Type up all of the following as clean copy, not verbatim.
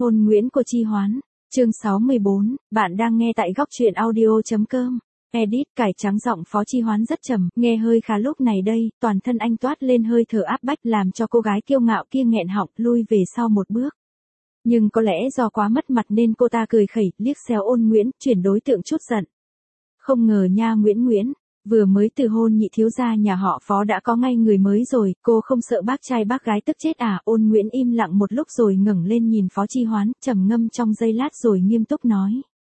Hôn Nguyễn của Chi Hoán, chương 64, bạn đang nghe tại góc truyện audio.com. Edit cải trắng giọng Phó Chi Hoán rất trầm, nghe hơi khá lúc này đây, toàn thân anh toát lên hơi thở áp bách làm cho cô gái kiêu ngạo kia nghẹn họng lui về sau một bước. Nhưng có lẽ do quá mất mặt nên cô ta cười khẩy, liếc xéo Ôn Nguyễn, chuyển đối tượng chút giận. Không ngờ nha Nguyễn, vừa mới từ hôn nhị thiếu gia nhà họ Phó đã có ngay người mới rồi, cô không sợ bác trai bác gái tức chết à? Ôn Nguyễn im lặng một lúc rồi ngẩng lên nhìn Phó Chi Hoán, trầm ngâm trong giây lát rồi nghiêm túc nói.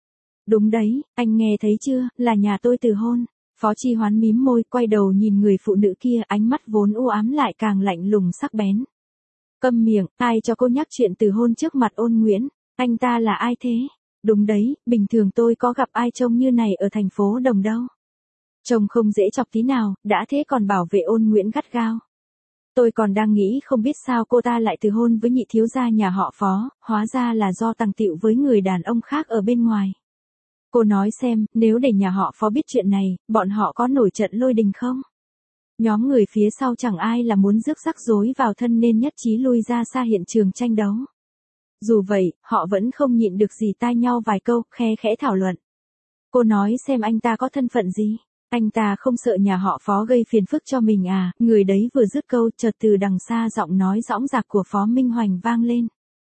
Đúng đấy, anh nghe thấy chưa, là nhà tôi từ hôn. Phó Chi Hoán mím môi, quay đầu nhìn người phụ nữ kia, ánh mắt vốn u ám lại càng lạnh lùng sắc bén. Câm miệng, ai cho cô nhắc chuyện từ hôn trước mặt Ôn Nguyễn, anh ta là ai thế? Đúng đấy, bình thường tôi có gặp ai trông như này ở thành phố Đồng đâu. Trông không dễ chọc tí nào, đã thế còn bảo vệ Ôn Nguyễn gắt gao. Tôi còn đang nghĩ không biết sao cô ta lại từ hôn với nhị thiếu gia nhà họ Phó, hóa ra là do tằng tịu với người đàn ông khác ở bên ngoài. Cô nói xem, nếu để nhà họ Phó biết chuyện này, bọn họ có nổi trận lôi đình không? Nhóm người phía sau chẳng ai là muốn rước rắc rối vào thân nên nhất trí lui ra xa hiện trường tranh đấu. Dù vậy, họ vẫn không nhịn được gì tai nhau vài câu, khe khẽ thảo luận. Cô nói xem anh ta có thân phận gì? Anh ta không sợ nhà họ Phó gây phiền phức cho mình à? Người đấy vừa dứt câu, chợt từ đằng xa giọng nói dõng dạc của Phó Minh Hoành vang lên.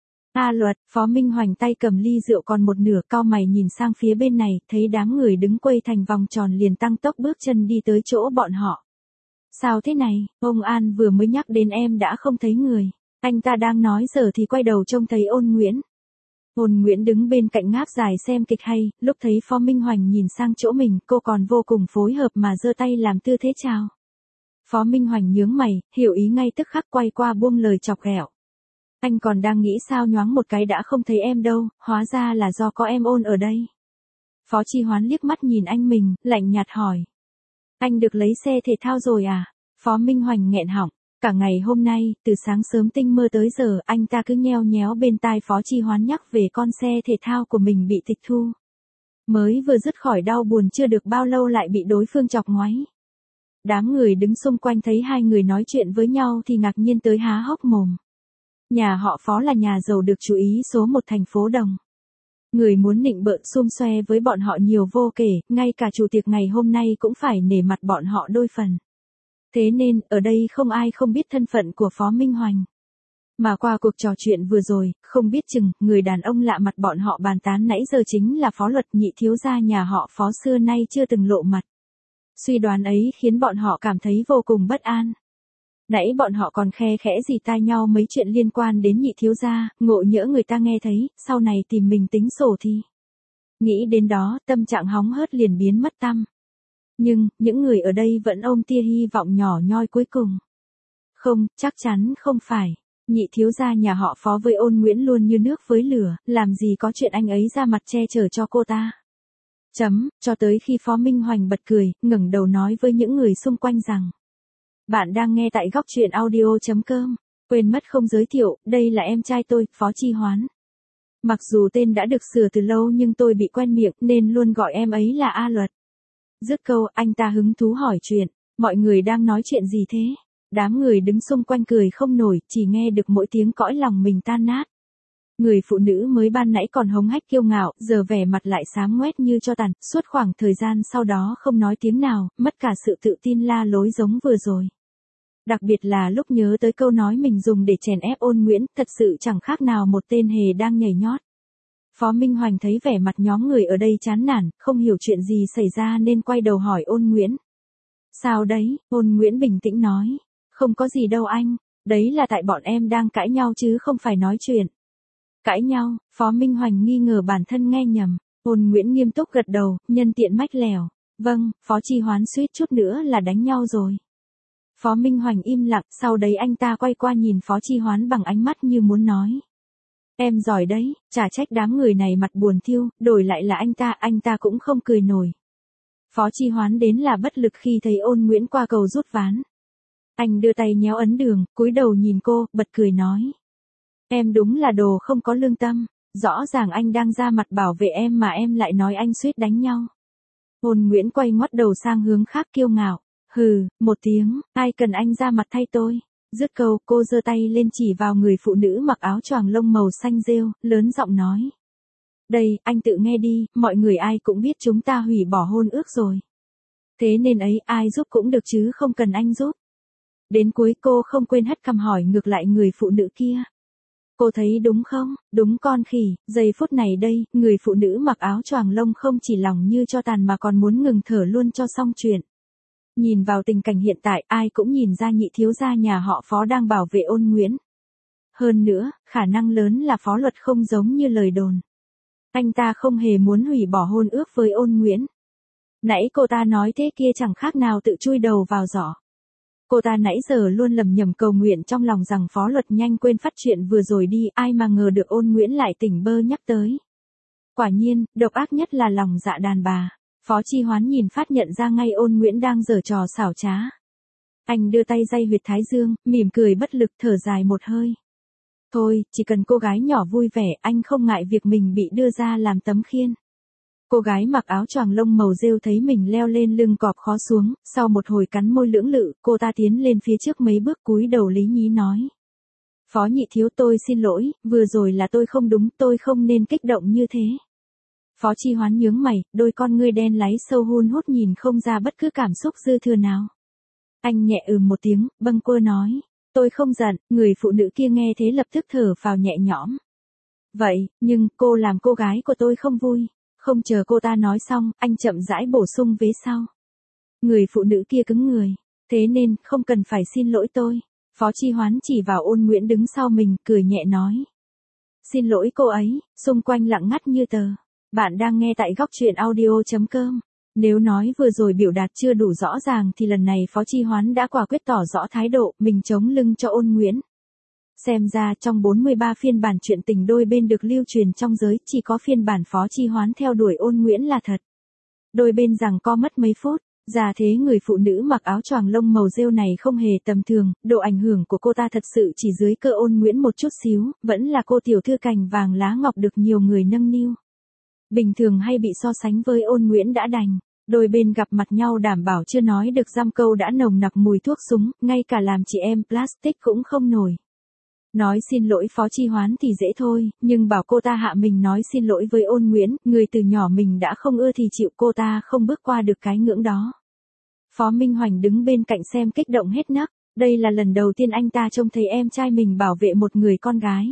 A Luật, Phó Minh Hoành tay cầm ly rượu còn một nửa, cau mày nhìn sang phía bên này, thấy đám người đứng quây thành vòng tròn liền tăng tốc bước chân đi tới chỗ bọn họ. Sao thế này, ông An vừa mới nhắc đến em đã không thấy người. Anh ta đang nói giờ thì quay đầu trông thấy Ôn Nguyễn. Ôn Nguyễn đứng bên cạnh ngáp dài xem kịch hay, lúc thấy Phó Minh Hoành nhìn sang chỗ mình, cô còn vô cùng phối hợp mà giơ tay làm tư thế chào. Phó Minh Hoành nhướng mày, hiểu ý ngay tức khắc quay qua buông lời chọc ghẹo. Anh còn đang nghĩ sao nhoáng một cái đã không thấy em đâu, hóa ra là do có em Ôn ở đây. Phó Chi Hoán liếc mắt nhìn anh mình, lạnh nhạt hỏi. Anh được lấy xe thể thao rồi à? Phó Minh Hoành nghẹn họng. Cả ngày hôm nay, từ sáng sớm tinh mơ tới giờ, anh ta cứ nheo nhéo bên tai Phó Chi Hoán nhắc về con xe thể thao của mình bị tịch thu. Mới vừa dứt khỏi đau buồn chưa được bao lâu lại bị đối phương chọc ngoáy. Đám người đứng xung quanh thấy hai người nói chuyện với nhau thì ngạc nhiên tới há hốc mồm. Nhà họ Phó là nhà giàu được chú ý số một thành phố Đồng. Người muốn nịnh bợ xum xoe với bọn họ nhiều vô kể, ngay cả chủ tiệc ngày hôm nay cũng phải nể mặt bọn họ đôi phần. Thế nên, ở đây không ai không biết thân phận của Phó Minh Hoành. Mà qua cuộc trò chuyện vừa rồi, không biết chừng, người đàn ông lạ mặt bọn họ bàn tán nãy giờ chính là Phó Luật, nhị thiếu gia nhà họ Phó xưa nay chưa từng lộ mặt. Suy đoán ấy khiến bọn họ cảm thấy vô cùng bất an. Nãy bọn họ còn khe khẽ rì tai nhau mấy chuyện liên quan đến nhị thiếu gia, ngộ nhỡ người ta nghe thấy, sau này tìm mình tính sổ thì. Nghĩ đến đó, tâm trạng hóng hớt liền biến mất tăm. Nhưng, những người ở đây vẫn ôm tia hy vọng nhỏ nhoi cuối cùng. Không, chắc chắn không phải. Nhị thiếu gia nhà họ Phó với Ôn Nguyễn luôn như nước với lửa, làm gì có chuyện anh ấy ra mặt che chở cho cô ta. Cho tới khi Phó Minh Hoành bật cười, ngẩng đầu nói với những người xung quanh rằng. Bạn đang nghe tại góc truyện audio.com. Quên mất không giới thiệu, đây là em trai tôi, Phó Chi Hoán. Mặc dù tên đã được sửa từ lâu nhưng tôi bị quen miệng nên luôn gọi em ấy là A Luật. Dứt câu, anh ta hứng thú hỏi chuyện, mọi người đang nói chuyện gì thế? Đám người đứng xung quanh cười không nổi, chỉ nghe được mỗi tiếng cõi lòng mình tan nát. Người phụ nữ mới ban nãy còn hống hách kiêu ngạo, giờ vẻ mặt lại xám ngoét như cho tàn, suốt khoảng thời gian sau đó không nói tiếng nào, mất cả sự tự tin la lối giống vừa rồi. Đặc biệt là lúc nhớ tới câu nói mình dùng để chèn ép Ôn Nguyễn, thật sự chẳng khác nào một tên hề đang nhảy nhót. Phó Minh Hoành thấy vẻ mặt nhóm người ở đây chán nản, không hiểu chuyện gì xảy ra nên quay đầu hỏi Ôn Nguyễn. Sao đấy? Ôn Nguyễn bình tĩnh nói. Không có gì đâu anh, đấy là tại bọn em đang cãi nhau chứ không phải nói chuyện. Cãi nhau? Phó Minh Hoành nghi ngờ bản thân nghe nhầm. Ôn Nguyễn nghiêm túc gật đầu, nhân tiện mách lèo. Vâng, Phó Chi Hoán suýt chút nữa là đánh nhau rồi. Phó Minh Hoành im lặng, sau đấy anh ta quay qua nhìn Phó Chi Hoán bằng ánh mắt như muốn nói. Em giỏi đấy, chả trách đám người này mặt buồn thiêu, đổi lại là anh ta cũng không cười nổi. Phó Chi Hoán đến là bất lực khi thấy Ôn Nguyễn qua cầu rút ván. Anh đưa tay nhéo ấn đường, cúi đầu nhìn cô, bật cười nói. Em đúng là đồ không có lương tâm, rõ ràng anh đang ra mặt bảo vệ em mà em lại nói anh suýt đánh nhau. Ôn Nguyễn quay ngoắt đầu sang hướng khác kiêu ngạo. Hừ, một tiếng, ai cần anh ra mặt thay tôi. Dứt câu, cô giơ tay lên chỉ vào người phụ nữ mặc áo choàng lông màu xanh rêu, lớn giọng nói. Đây, anh tự nghe đi, mọi người ai cũng biết chúng ta hủy bỏ hôn ước rồi. Thế nên ấy, ai giúp cũng được chứ không cần anh giúp. Đến cuối cô không quên hất cằm hỏi ngược lại người phụ nữ kia. Cô thấy đúng không? Đúng con khỉ, giây phút này đây, người phụ nữ mặc áo choàng lông không chỉ lòng như cho tàn mà còn muốn ngừng thở luôn cho xong chuyện. Nhìn vào tình cảnh hiện tại, ai cũng nhìn ra nhị thiếu gia nhà họ Phó đang bảo vệ Ôn Nguyễn. Hơn nữa, khả năng lớn là Phó Luật không giống như lời đồn. Anh ta không hề muốn hủy bỏ hôn ước với Ôn Nguyễn. Nãy cô ta nói thế kia chẳng khác nào tự chui đầu vào giỏ. Cô ta nãy giờ luôn lầm nhầm cầu nguyện trong lòng rằng Phó Luật nhanh quên phát chuyện vừa rồi đi, ai mà ngờ được Ôn Nguyễn lại tỉnh bơ nhắc tới. Quả nhiên, độc ác nhất là lòng dạ đàn bà. Phó Chi Hoán nhìn phát nhận ra ngay Ôn Nguyễn đang giở trò xảo trá. Anh đưa tay day huyệt thái dương, mỉm cười bất lực thở dài một hơi. Thôi, chỉ cần cô gái nhỏ vui vẻ, anh không ngại việc mình bị đưa ra làm tấm khiên. Cô gái mặc áo choàng lông màu rêu thấy mình leo lên lưng cọp khó xuống, sau một hồi cắn môi lưỡng lự, cô ta tiến lên phía trước mấy bước cúi đầu lý nhí nói. Phó nhị thiếu tôi xin lỗi, vừa rồi là tôi không đúng, tôi không nên kích động như thế. Phó Chi Hoán nhướng mày, đôi con ngươi đen láy sâu hun hút nhìn không ra bất cứ cảm xúc dư thừa nào. Anh nhẹ một tiếng, bâng quơ nói. Tôi không giận, người phụ nữ kia nghe thế lập tức thở phào nhẹ nhõm. Vậy, nhưng cô làm cô gái của tôi không vui. Không chờ cô ta nói xong, anh chậm rãi bổ sung vế sau. Người phụ nữ kia cứng người. Thế nên, không cần phải xin lỗi tôi. Phó Chi Hoán chỉ vào Ôn Nguyễn đứng sau mình, cười nhẹ nói. Xin lỗi cô ấy, xung quanh lặng ngắt như tờ. Bạn đang nghe tại góc truyện audio.com. Nếu nói vừa rồi biểu đạt chưa đủ rõ ràng thì lần này Phó Chi Hoán đã quả quyết tỏ rõ thái độ, mình chống lưng cho Ôn Nguyễn. Xem ra trong 43 phiên bản chuyện tình đôi bên được lưu truyền trong giới, chỉ có phiên bản Phó Chi Hoán theo đuổi Ôn Nguyễn là thật. Đôi bên giằng co mất mấy phút, già thế người phụ nữ mặc áo choàng lông màu rêu này không hề tầm thường, độ ảnh hưởng của cô ta thật sự chỉ dưới cơ Ôn Nguyễn một chút xíu, vẫn là cô tiểu thư cành vàng lá ngọc được nhiều người nâng niu. Bình thường hay bị so sánh với Ôn Nguyễn đã đành, đôi bên gặp mặt nhau đảm bảo chưa nói được dăm câu đã nồng nặc mùi thuốc súng, ngay cả làm chị em plastic cũng không nổi. Nói xin lỗi Phó Chi Hoán thì dễ thôi, nhưng bảo cô ta hạ mình nói xin lỗi với Ôn Nguyễn, người từ nhỏ mình đã không ưa thì chịu cô ta không bước qua được cái ngưỡng đó. Phó Minh Hoành đứng bên cạnh xem kích động hết nấc, đây là lần đầu tiên anh ta trông thấy em trai mình bảo vệ một người con gái.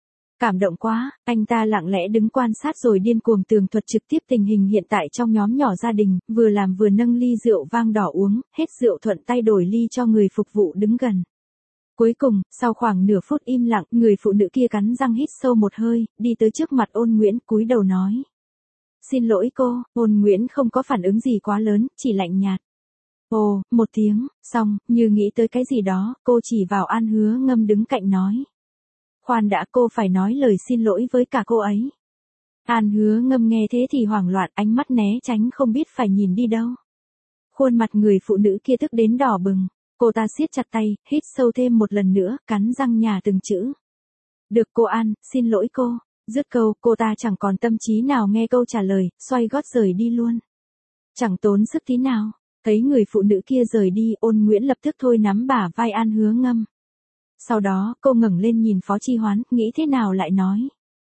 Cảm động quá, anh ta lặng lẽ đứng quan sát rồi điên cuồng tường thuật trực tiếp tình hình hiện tại trong nhóm nhỏ gia đình, vừa làm vừa nâng ly rượu vang đỏ uống, hết rượu thuận tay đổi ly cho người phục vụ đứng gần. Cuối cùng, sau khoảng nửa phút im lặng, người phụ nữ kia cắn răng hít sâu một hơi, đi tới trước mặt Ôn Nguyễn cúi đầu nói. Xin lỗi cô, Ôn Nguyễn không có phản ứng gì quá lớn, chỉ lạnh nhạt. Ồ, một tiếng, xong, như nghĩ tới cái gì đó, cô chỉ vào An Hứa Ngâm đứng cạnh nói. Khoan đã, cô phải nói lời xin lỗi với cả cô ấy. An Hứa Ngâm nghe thế thì hoảng loạn, ánh mắt né tránh không biết phải nhìn đi đâu. Khuôn mặt người phụ nữ kia tức đến đỏ bừng. Cô ta siết chặt tay, hít sâu thêm một lần nữa, cắn răng nhả từng chữ. Được cô An, xin lỗi cô. Dứt câu, cô ta chẳng còn tâm trí nào nghe câu trả lời, xoay gót rời đi luôn. Chẳng tốn sức tí nào. Thấy người phụ nữ kia rời đi, Ôn Nguyễn lập tức thôi nắm bả vai An Hứa Ngâm. Sau đó, cô ngẩng lên nhìn Phó Chi Hoán, nghĩ thế nào lại nói.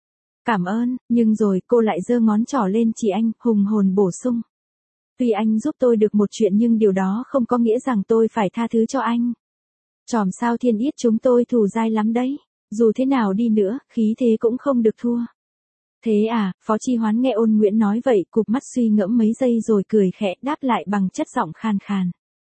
Cảm ơn, nhưng rồi cô lại giơ ngón trỏ lên chỉ anh, hùng hồn bổ sung. Tuy anh giúp tôi được một chuyện nhưng điều đó không có nghĩa rằng tôi phải tha thứ cho anh. Chòm sao thiên yết chúng tôi thù dai lắm đấy. Dù thế nào đi nữa, khí thế cũng không được thua. Thế à, Phó Chi Hoán nghe Ôn Nguyễn nói vậy, cụp mắt suy ngẫm mấy giây rồi cười khẽ đáp lại bằng chất giọng khan khan.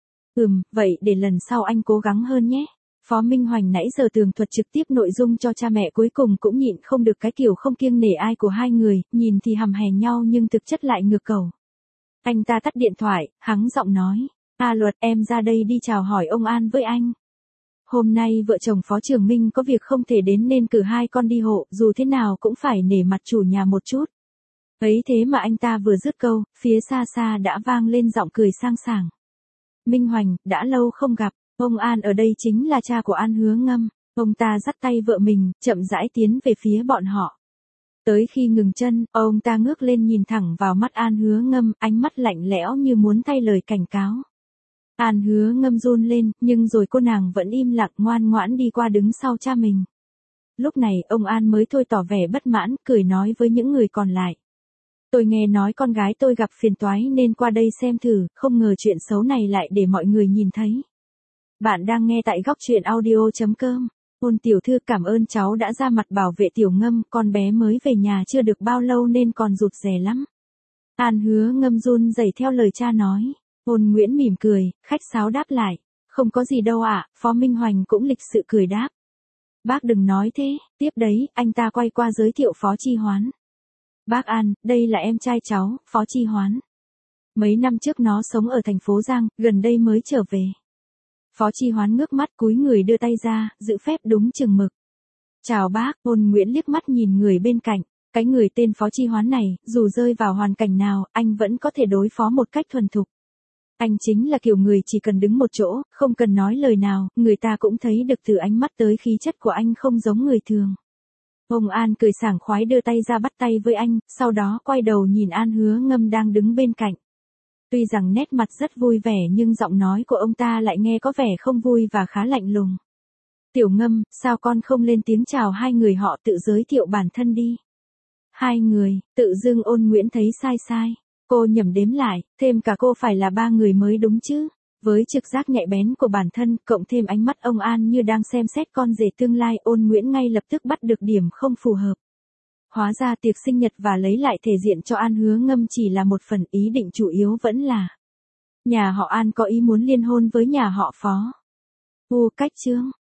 Vậy để lần sau anh cố gắng hơn nhé. Phó Minh Hoành nãy giờ tường thuật trực tiếp nội dung cho cha mẹ cuối cùng cũng nhịn không được cái kiểu không kiêng nể ai của hai người, nhìn thì hầm hè nhau nhưng thực chất lại ngược cầu. Anh ta tắt điện thoại, hắng giọng nói. Luật, em ra đây đi chào hỏi ông An với anh. Hôm nay vợ chồng Phó Trường Minh có việc không thể đến nên cử hai con đi hộ, dù thế nào cũng phải nể mặt chủ nhà một chút. Ấy thế mà anh ta vừa dứt câu, phía xa xa đã vang lên giọng cười sang sảng. Minh Hoành, đã lâu không gặp, ông An ở đây chính là cha của An Hứa Ngâm. Ông ta dắt tay vợ mình, chậm rãi tiến về phía bọn họ. Tới khi ngừng chân, ông ta ngước lên nhìn thẳng vào mắt An Hứa Ngâm, ánh mắt lạnh lẽo như muốn thay lời cảnh cáo. An Hứa Ngâm run lên, nhưng rồi cô nàng vẫn im lặng ngoan ngoãn đi qua đứng sau cha mình. Lúc này ông An mới thôi tỏ vẻ bất mãn, cười nói với những người còn lại. Tôi nghe nói con gái tôi gặp phiền toái nên qua đây xem thử, không ngờ chuyện xấu này lại để mọi người nhìn thấy. Bạn đang nghe tại góc truyện audio.com. Ôn tiểu thư cảm ơn cháu đã ra mặt bảo vệ Tiểu Ngâm, con bé mới về nhà chưa được bao lâu nên còn rụt rè lắm. An Hứa Ngâm run rẩy theo lời cha nói. Ôn Nguyễn mỉm cười, khách sáo đáp lại. Không có gì đâu ạ, Phó Minh Hoành cũng lịch sự cười đáp. Bác đừng nói thế, tiếp đấy, anh ta quay qua giới thiệu Phó Chi Hoán. Bác An, đây là em trai cháu, Phó Chi Hoán. Mấy năm trước nó sống ở thành phố Giang, gần đây mới trở về. Phó Chi Hoán ngước mắt cúi người đưa tay ra, giữ phép đúng chừng mực. Chào bác, Ôn Nguyễn liếc mắt nhìn người bên cạnh. Cái người tên Phó Chi Hoán này, dù rơi vào hoàn cảnh nào, anh vẫn có thể đối phó một cách thuần thục. Anh chính là kiểu người chỉ cần đứng một chỗ, không cần nói lời nào, người ta cũng thấy được từ ánh mắt tới khí chất của anh không giống người thường. Ông An cười sảng khoái đưa tay ra bắt tay với anh, sau đó quay đầu nhìn An Hứa Ngâm đang đứng bên cạnh. Tuy rằng nét mặt rất vui vẻ nhưng giọng nói của ông ta lại nghe có vẻ không vui và khá lạnh lùng. Tiểu Ngâm, sao con không lên tiếng chào hai người họ tự giới thiệu bản thân đi. Hai người, tự dưng Ôn Nguyễn thấy sai. Cô nhẩm đếm lại, thêm cả cô phải là ba người mới đúng chứ. Với trực giác nhạy bén của bản thân, cộng thêm ánh mắt ông An như đang xem xét con rể tương lai, Ôn Nguyễn ngay lập tức bắt được điểm không phù hợp. Hóa ra tiệc sinh nhật và lấy lại thể diện cho An Hứa Ngâm chỉ là một phần, ý định chủ yếu vẫn là nhà họ An có ý muốn liên hôn với nhà họ Phó. Cách chương